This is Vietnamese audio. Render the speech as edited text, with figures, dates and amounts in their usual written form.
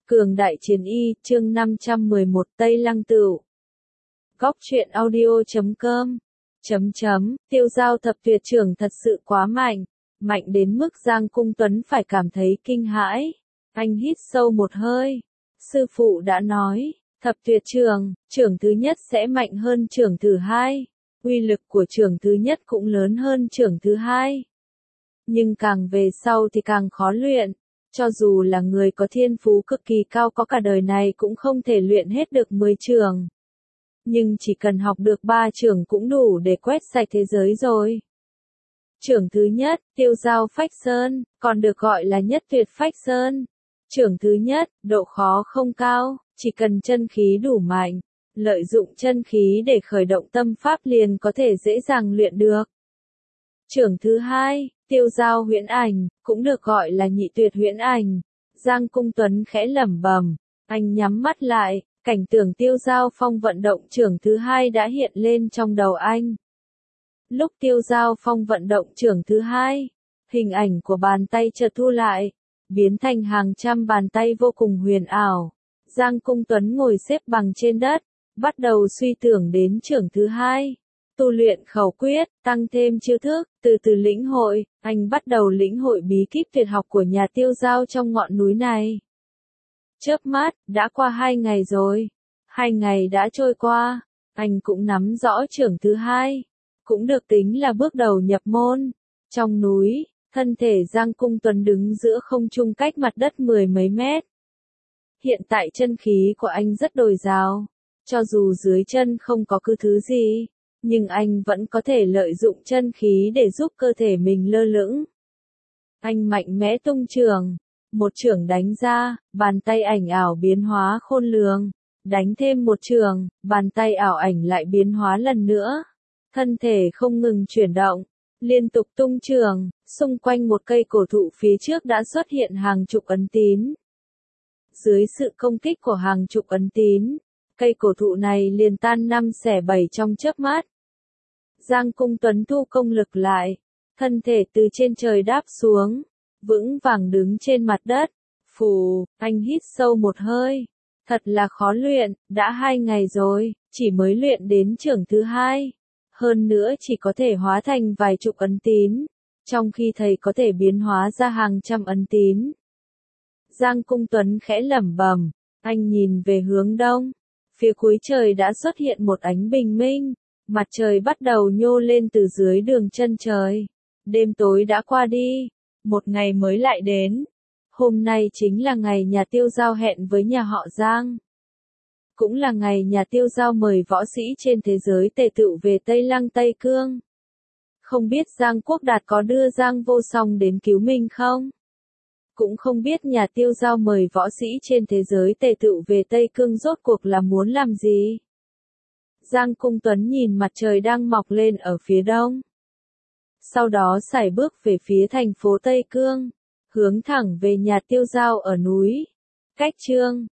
Cường đại chiến y, chương 511 Tây Lăng Tửu. Góc truyện audio.com. Tiêu Giao thập tuyệt trưởng thật sự quá mạnh, mạnh đến mức Giang Cung Tuấn phải cảm thấy kinh hãi. Anh hít sâu một hơi. Sư phụ đã nói, thập tuyệt trưởng thứ nhất sẽ mạnh hơn trưởng thứ hai. Uy lực của trưởng thứ nhất cũng lớn hơn trưởng thứ hai. Nhưng càng về sau thì càng khó luyện. Cho dù là người có thiên phú cực kỳ cao có cả đời này cũng không thể luyện hết được 10 trưởng. Nhưng chỉ cần học được 3 trưởng cũng đủ để quét sạch thế giới rồi. Trưởng thứ nhất, Tiêu Giao Phách Sơn, còn được gọi là Nhất Tuyệt Phách Sơn. Trưởng thứ nhất, độ khó không cao, chỉ cần chân khí đủ mạnh, lợi dụng chân khí để khởi động tâm pháp liền có thể dễ dàng luyện được. Trưởng thứ hai, Tiêu Giao Huyễn Ảnh, cũng được gọi là Nhị Tuyệt Huyễn Ảnh. Giang Cung Tuấn khẽ lẩm bẩm, anh nhắm mắt lại, cảnh tượng Tiêu Giao Phong vận động trưởng thứ hai đã hiện lên trong đầu anh. Lúc Tiêu Giao Phong vận động trưởng thứ hai, hình ảnh của bàn tay chợt thu lại, biến thành hàng trăm bàn tay vô cùng huyền ảo. Giang Cung Tuấn ngồi xếp bằng trên đất, bắt đầu suy tưởng đến trưởng thứ hai. Tu luyện khẩu quyết, tăng thêm chiêu thức, từ từ lĩnh hội, anh bắt đầu lĩnh hội bí kíp tuyệt học của nhà Tiêu Giao trong ngọn núi này. Chớp mắt, đã qua 2 ngày rồi. 2 ngày đã trôi qua, anh cũng nắm rõ trưởng thứ hai, cũng được tính là bước đầu nhập môn. Trong núi, thân thể Giang Cung Tuấn đứng giữa không trung cách mặt đất 10 mấy mét. Hiện tại chân khí của anh rất dồi dào, cho dù dưới chân không có cứ thứ gì, nhưng anh vẫn có thể lợi dụng chân khí để giúp cơ thể mình lơ lửng. Anh mạnh mẽ tung trường, một chưởng đánh ra, bàn tay ảnh ảo biến hóa khôn lường, đánh thêm một chưởng, bàn tay ảo ảnh lại biến hóa lần nữa. Thân thể không ngừng chuyển động, liên tục tung chưởng, xung quanh một cây cổ thụ phía trước đã xuất hiện hàng chục ấn tín. Dưới sự công kích của hàng chục ấn tín, cây cổ thụ này liền tan 5 xẻ 7 trong chớp mắt. Giang Cung Tuấn thu công lực lại, thân thể từ trên trời đáp xuống, vững vàng đứng trên mặt đất. Phù, anh hít sâu một hơi. Thật là khó luyện, đã 2 ngày rồi, chỉ mới luyện đến trưởng thứ hai. Hơn nữa chỉ có thể hóa thành vài chục ấn tín, trong khi thầy có thể biến hóa ra hàng trăm ấn tín. Giang Cung Tuấn khẽ lẩm bẩm, anh nhìn về hướng đông. Phía cuối trời đã xuất hiện một ánh bình minh, mặt trời bắt đầu nhô lên từ dưới đường chân trời. Đêm tối đã qua đi, một ngày mới lại đến. Hôm nay chính là ngày nhà Tiêu Giao hẹn với nhà họ Giang. Cũng là ngày nhà Tiêu Giao mời võ sĩ trên thế giới tề tựu về Tây Lăng Tây Cương. Không biết Giang Quốc Đạt có đưa Giang Vô Song đến cứu mình không? Cũng không biết nhà Tiêu Giao mời võ sĩ trên thế giới tề tựu về Tây Cương rốt cuộc là muốn làm gì? Giang Cung Tuấn nhìn mặt trời đang mọc lên ở phía đông. Sau đó sải bước về phía thành phố Tây Cương, hướng thẳng về nhà Tiêu Giao ở núi Cách Chương.